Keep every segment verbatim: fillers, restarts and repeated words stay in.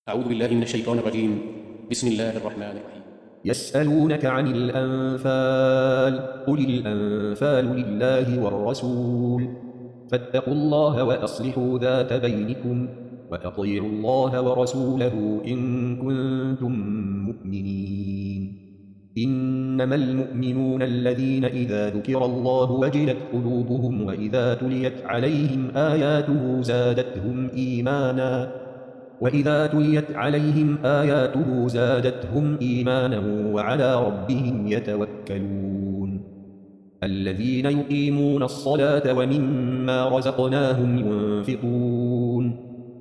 أعوذ بالله من الشيطان الرجيم. بسم الله الرحمن الرحيم. يسألونك عن الأنفال قل الأنفال لله والرسول فاتقوا الله وأصلحوا ذات بينكم وأطيعوا الله ورسوله إن كنتم مؤمنين. إنما المؤمنون الذين إذا ذكر الله وجلت قلوبهم وإذا تليت عليهم آياته زادتهم إيمانا وإذا تليت عليهم آياته زادتهم إيمانا وعلى ربهم يتوكلون. الذين يقيمون الصلاة ومما رزقناهم ينفقون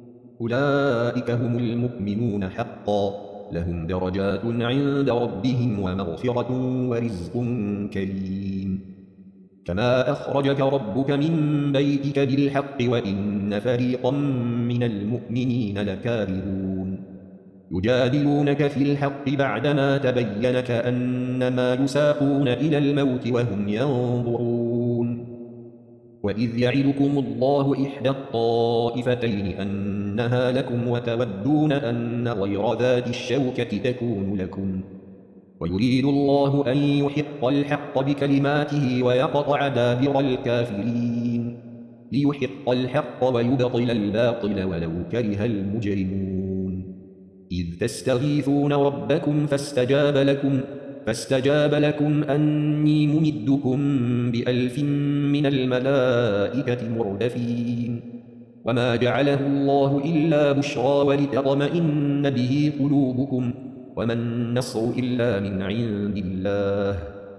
أولئك هم المؤمنون حقا لهم درجات عند ربهم ومغفرة ورزق كريم. كما أخرجك ربك من بيتك بالحق وإن فريقا من المؤمنين لكارهون. يجادلونك في الحق بعدما تبين كأنما يساقون إلى الموت وهم ينظرون. وإذ يعدكم الله إحدى الطائفتين أنها لكم وتودون أن غير ذات الشوكة تكون لكم ويريد الله أن يحق الحق بكلماته ويقطع دابر الكافرين ليحق الحق ويبطل الباطل ولو كره المجرمون. إذ تستغيثون ربكم فاستجاب لكم فاستجاب لكم أني ممدكم بألف من الملائكة مردفين. وما جعله الله إلا بشرى ولتطمئن به قلوبكم وما النصر إلا من عند الله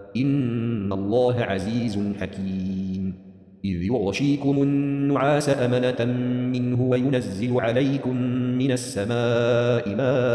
إن الله عزيز حكيم. إذ يغشيكم النعاس أمنة منه وينزل عليكم من السماء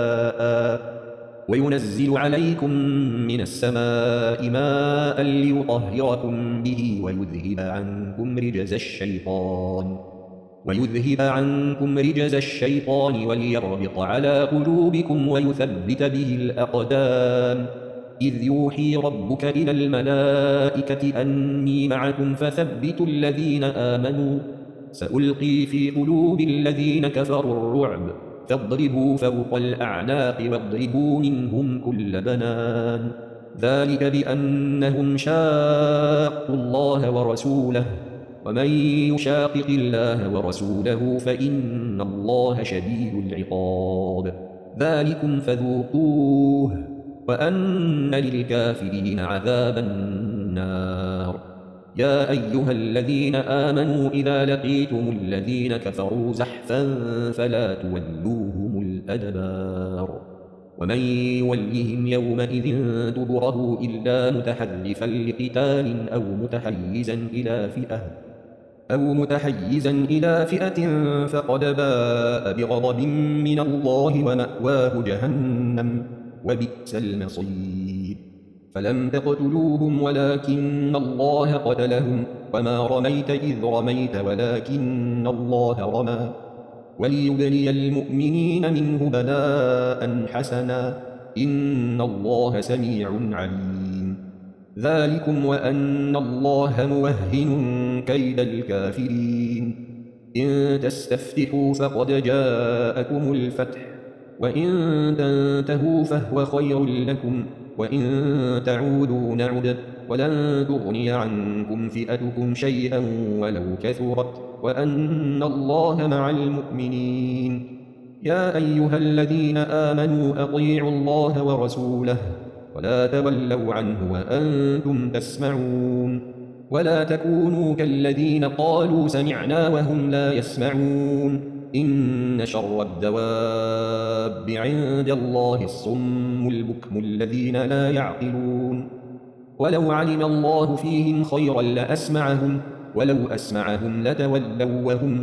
ماء وينزل عليكم من السماء ماء ليطهركم به ويذهب عنكم رجز الشيطان ويذهب عنكم رجز الشيطان وليربط على قلوبكم ويثبت به الأقدام. إذ يوحي ربك إلى الملائكة أني معكم فثبتوا الذين آمنوا سألقي في قلوب الذين كفروا الرعب فاضربوا فوق الأعناق واضربوا منهم كل بنان. ذلك بأنهم شاقوا الله ورسوله ومن يشاقق الله ورسوله فإن الله شديد العقاب. ذلكم فذوقوه وأن للكافرين عذاب النار. يا أيها الذين آمنوا إذا لقيتم الذين كفروا زحفا فلا تولوهم الأدبار. ومن يولهم يومئذ دبره إلا متحرفا لقتال أو متحيزا إلى فئة أو متحيزا إلى فئة فقد باء بغضب من الله ومأواه جهنم وبئس المصير. فلم تقتلوهم ولكن الله قتلهم وما رميت إذ رميت ولكن الله رمى وليبلي المؤمنين منه بلاء حسنا إن الله سميع عليم. ذلكم وأن الله موهن كيد الكافرين. إن تستفتحوا فقد جاءكم الفتح وإن تنتهوا فهو خير لكم وإن تعودوا نعد ولن تغني عنكم فئتكم شيئا ولو كثرت وأن الله مع المؤمنين. يا أيها الذين آمنوا أطيعوا الله ورسوله ولا تولوا عنه وأنتم تسمعون. ولا تكونوا كالذين قالوا سمعنا وهم لا يسمعون. إن شر الدواب عند الله الصم البكم الذين لا يعقلون. ولو علم الله فيهم خيرا لأسمعهم ولو أسمعهم لتولوا وهم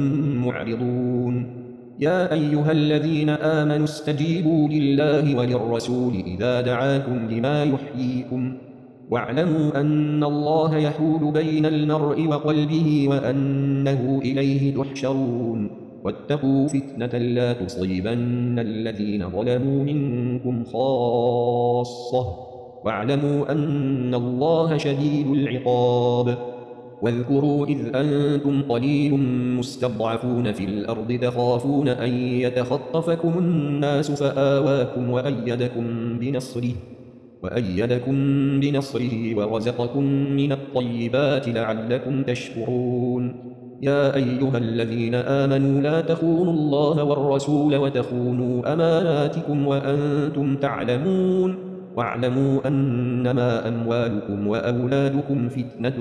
معرضون. يا أيها الذين آمنوا استجيبوا لله وللرسول إذا دعاكم لما يحييكم واعلموا أن الله يحول بين المرء وقلبه وأنه إليه تحشرون. واتقوا فتنة لا تصيبن الذين ظلموا منكم خاصة واعلموا أن الله شديد العقاب. واذكروا إذ أنتم قليل مستضعفون في الأرض تخافون أن يتخطفكم الناس فآواكم وأيدكم بنصره وأيدكم بنصره ورزقكم من الطيبات لعلكم تشكرون يا أيها الذين آمنوا لا تخونوا الله والرسول وتخونوا أماناتكم وأنتم تعلمون واعلموا أنما أموالكم وأولادكم فتنة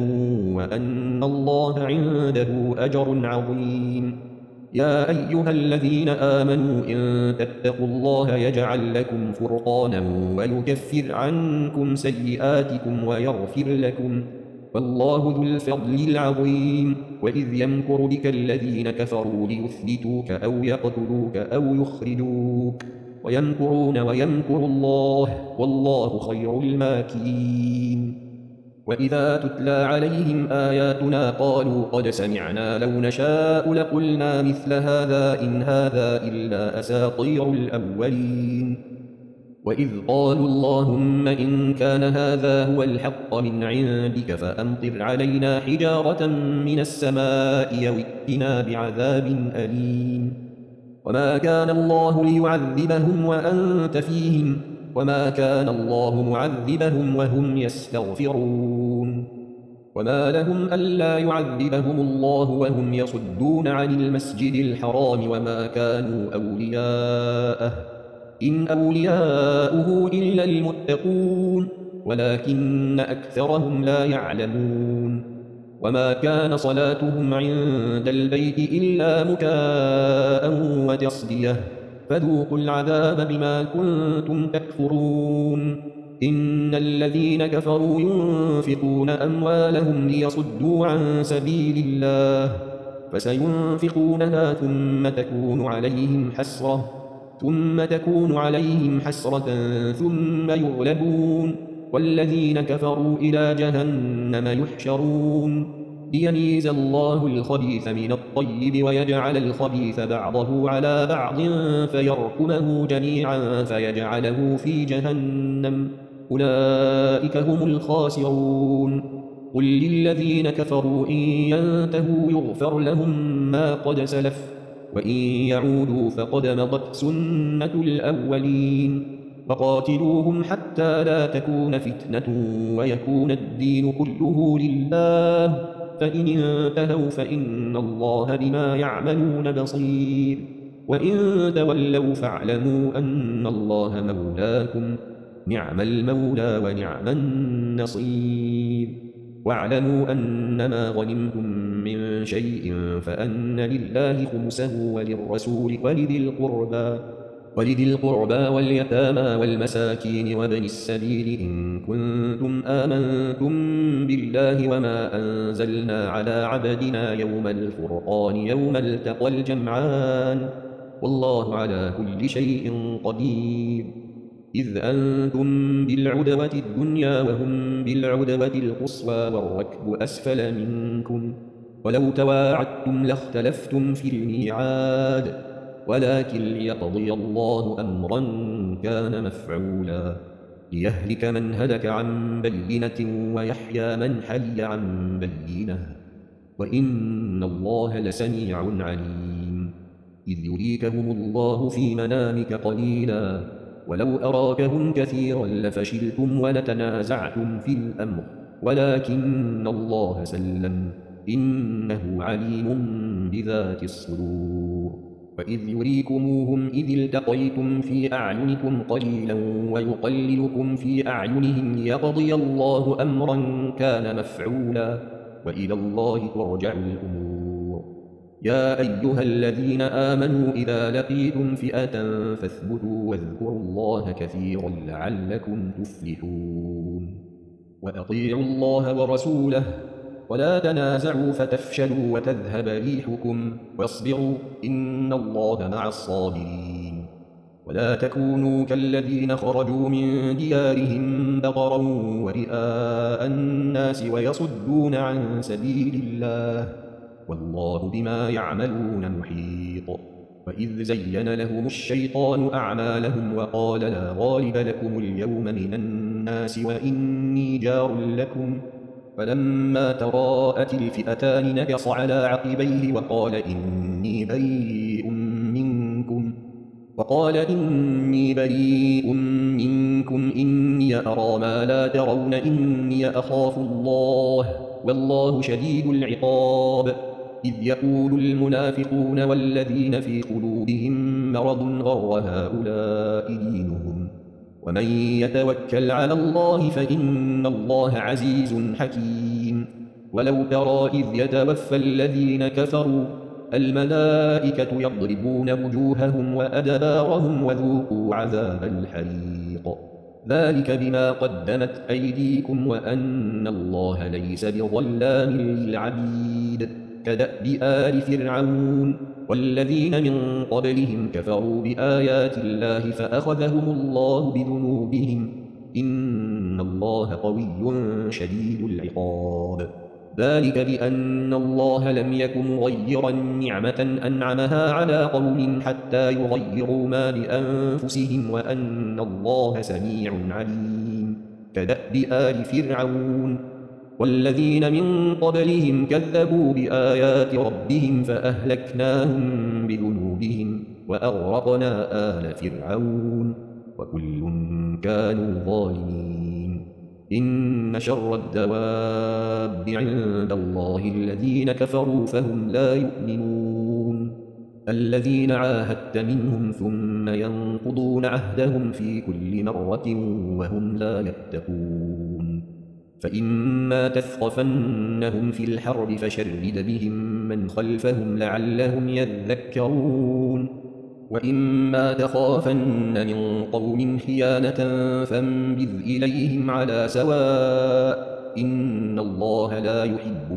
وأن الله عنده أجر عظيم يا أيها الذين آمنوا إن تتقوا الله يجعل لكم فرقانا ويكفر عنكم سيئاتكم ويغفر لكم والله ذو الفضل العظيم وإذ يمكر بك الذين كفروا ليثبتوك أو يقتلوك أو يخرجوك ويمكرون ويمكر الله والله خير الماكرين وإذا تتلى عليهم آياتنا قالوا قد سمعنا لو نشاء لقلنا مثل هذا إن هذا إلا أساطير الأولين وإذ قالوا اللهم إن كان هذا هو الحق من عندك فأمطر علينا حجارة من السماء أو ائتنا بعذاب أليم وما كان الله ليعذبهم وأنت فيهم وما كان الله معذبهم وهم يستغفرون وما لهم ألا يعذبهم الله وهم يصدون عن المسجد الحرام وما كانوا أولياءه إن أولياؤه إلا المتقون ولكن أكثرهم لا يعلمون وما كان صلاتهم عند البيت إلا مكاء وتصدية فذوقوا العذاب بما كنتم تكفرون إن الذين كفروا ينفقون أموالهم ليصدوا عن سبيل الله فسينفقونها ثم تكون عليهم حسرة ثم تكون عليهم حسرة ثم يغلبون والذين كفروا إلى جهنم يحشرون ليميز الله الخبيث من الطيب ويجعل الخبيث بعضه على بعض فيركمه جميعا فيجعله في جهنم أولئك هم الخاسرون قل للذين كفروا إن ينتهوا يغفر لهم ما قد سلف وإن يعودوا فقد مضت سنة الأولين وقاتلوهم حتى لا تكون فتنة ويكون الدين كله لله فإن انتهوا فإن الله بما يعملون بصير وإن تولوا فاعلموا أن الله مولاكم نعم المولى ونعم النصير واعلموا أنما غنمتم من شيء فأن لله خمسه وللرسول ولذي القربى ولذي القربى واليتامى والمساكين وابن السبيل إن كنتم آمنتم بالله وما أنزلنا على عبدنا يوم الفرقان يوم التقى الجمعان والله على كل شيء قدير إذ أنتم بالعدوة الدنيا وهم بالعدوة القصوى والركب أسفل منكم ولو تواعدتم لاختلفتم في الميعاد ولكن ليقضي الله أمرا كان مفعولا ليهلك من هلك عن بينة ويحيى من حي عن بينة وإن الله لسميع عليم إذ يريكهم الله في منامك قليلا ولو أراكهم كثيرا لفشلتم ولتنازعتم في الأمر ولكن الله سلم إنه عليم بذات الصدور وإذ يريكموهم إذ التقيتم في أعينكم قليلا ويقللكم في أعينهم ليقضي الله أمرا كان مفعولا وإلى الله ترجع الأمور يا أيها الذين آمنوا إذا لقيتم فئة فاثبتوا واذكروا الله كثيرا لعلكم تفلحون وأطيعوا الله ورسوله ولا تنازعوا فتفشلوا وتذهب ريحكم واصبروا إن الله مع الصابرين ولا تكونوا كالذين خرجوا من ديارهم بطرا ورئاء الناس ويصدون عن سبيل الله والله بما يعملون محيط وإذ زين لهم الشيطان أعمالهم وقال لا غالب لكم اليوم من الناس وإني جار لكم فلما تراءت الفئتان نكص على عقبيه وقال إني بريء منكم وقال إني بريء منكم إني أرى ما لا ترون إني أخاف الله والله شديد العقاب إذ يقول المنافقون والذين في قلوبهم مرض غر هؤلاء دينهم ومن يتوكل على الله فإن الله عزيز حكيم ولو ترى إذ يتوفى الذين كفروا الملائكة يضربون وجوههم وأدبارهم وذوقوا عذاب الحريق ذلك بما قدمت أيديكم وأن الله ليس بظلام للعبيد كدأب آل فرعون والذين من قبلهم كفروا بآيات الله فأخذهم الله بذنوبهم إن الله قوي شديد العقاب ذلك بأن الله لم يكن مغيرا نعمة أنعمها على قوم حتى يغيروا ما بأنفسهم وأن الله سميع عليم كدأب آل فرعون والذين من قبلهم كذبوا بآيات ربهم فأهلكناهم بذنوبهم وأغرقنا آل فرعون وكل كانوا ظالمين إن شر الدواب عند الله الذين كفروا فهم لا يؤمنون الذين عاهدت منهم ثم ينقضون عهدهم في كل مرة وهم لا يتقون فإما تثقفنهم في الحرب فشرد بهم من خلفهم لعلهم يذكرون وإما تخافن من قوم خيانة فانبذ إليهم على سواء إن الله لا يحب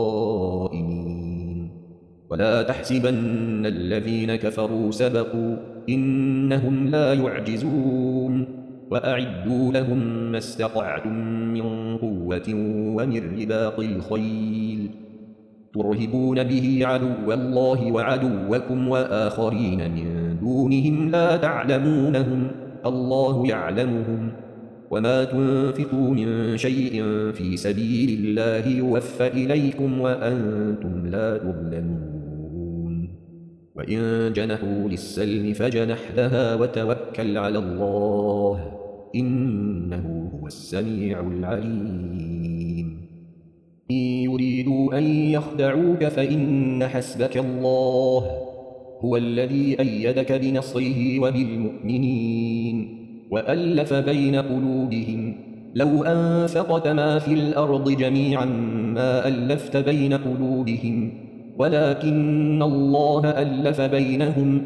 الخائنين ولا تحسبن الذين كفروا سبقوا إنهم لا يعجزون وأعدوا لهم ما استطعتم من قوة ومن رباط الخيل ترهبون به عدو الله وعدوكم وآخرين من دونهم لا تعلمونهم الله يعلمهم وما تنفقوا من شيء في سبيل الله يوفى إليكم وأنتم لا تظلمون وإن جنحوا للسلم فجنح لها وتوكل على الله إنه هو السميع العليم إن يريدوا أن يخدعوك فإن حسبك الله هو الذي أيدك بنصره وبالمؤمنين وألف بين قلوبهم لو أنفقت ما في الأرض جميعا ما ألفت بين قلوبهم ولكن الله ألف بينهم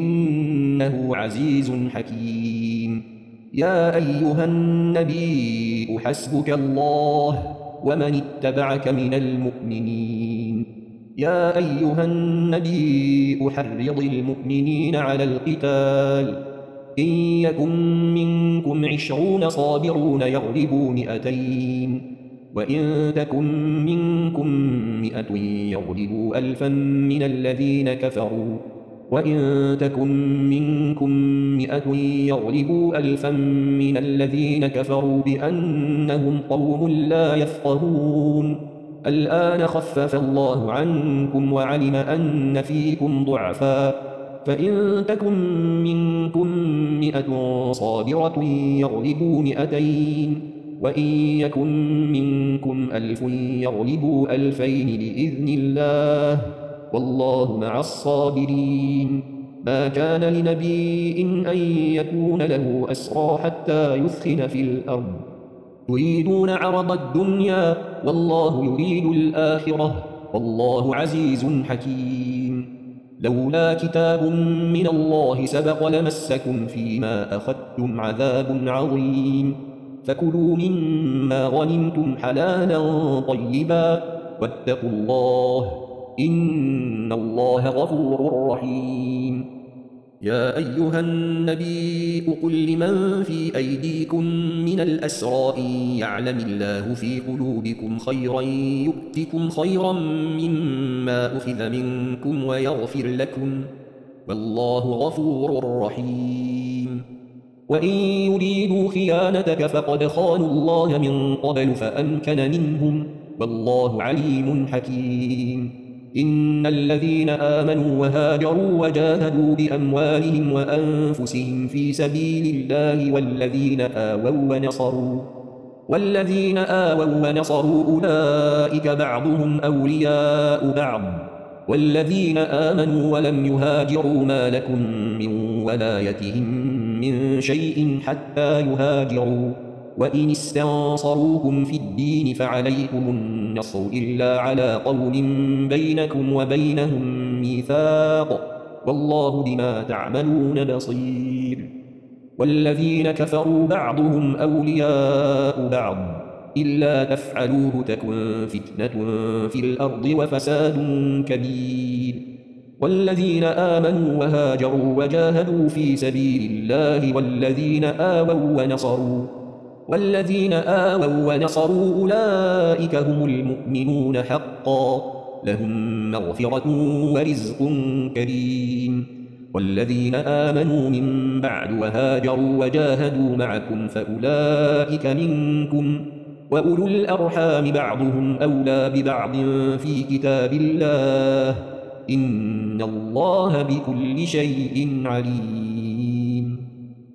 إنه عزيز حكيم يا أيها النبي حسبك الله ومن اتبعك من المؤمنين يا أيها النبي حرض المؤمنين على القتال إن يكن منكم عشرون صابرون يغلبوا مئتين وإن تكن منكم مئة يغلبوا ألفا من الذين كفروا وإن تكن منكم مئة يغلبوا ألفا من الذين كفروا بأنهم قوم لا يفقهون الآن خفف الله عنكم وعلم أن فيكم ضعفا فإن تكن منكم مئة صابرة يغلبوا مئتين وإن يكن منكم ألف يغلبوا ألفين بإذن الله والله مع الصابرين ما كان لنبي أن يكون له أسرى حتى يثخن في الأرض تريدون عرض الدنيا والله يريد الآخرة والله عزيز حكيم لولا كتاب من الله سبق لمسكم فيما أخذتم عذاب عظيم فكلوا مما غنمتم حلالا طيبا واتقوا الله إن الله غفور رحيم يا أيها النبي قل لمن في أيديكم من الأسرى إن يعلم الله في قلوبكم خيرا يؤتكم خيرا مما أخذ منكم ويغفر لكم والله غفور رحيم وإن يريدوا خيانتك فقد خانوا الله من قبل فأمكن منهم والله عليم حكيم. إن الذين آمنوا وهاجروا وجاهدوا بأموالهم وأنفسهم في سبيل الله والذين آووا ونصروا والذين آووا ونصروا أولئك بعضهم أولياء بعض والذين آمنوا ولم يهاجروا ما لكم من ولايتهم من شيء حتى يهاجروا وإن استنصروكم في الدين فعليكم النصر إلا على قوم بينكم وبينهم ميثاق والله بما تعملون بصير. والذين كفروا بعضهم أولياء بعض إلا تفعلوه تكن فتنة في الأرض وفساد كبير. والذين آمنوا وهاجروا وجاهدوا في سبيل الله والذين آووا ونصروا والذين آووا ونصروا أولئك هم المؤمنون حقا لهم مغفرة ورزق كريم. والذين آمنوا من بعد وهاجروا وجاهدوا معكم فأولئك منكم وأولو الأرحام بعضهم أولى ببعض في كتاب الله إن الله بكل شيء عليم.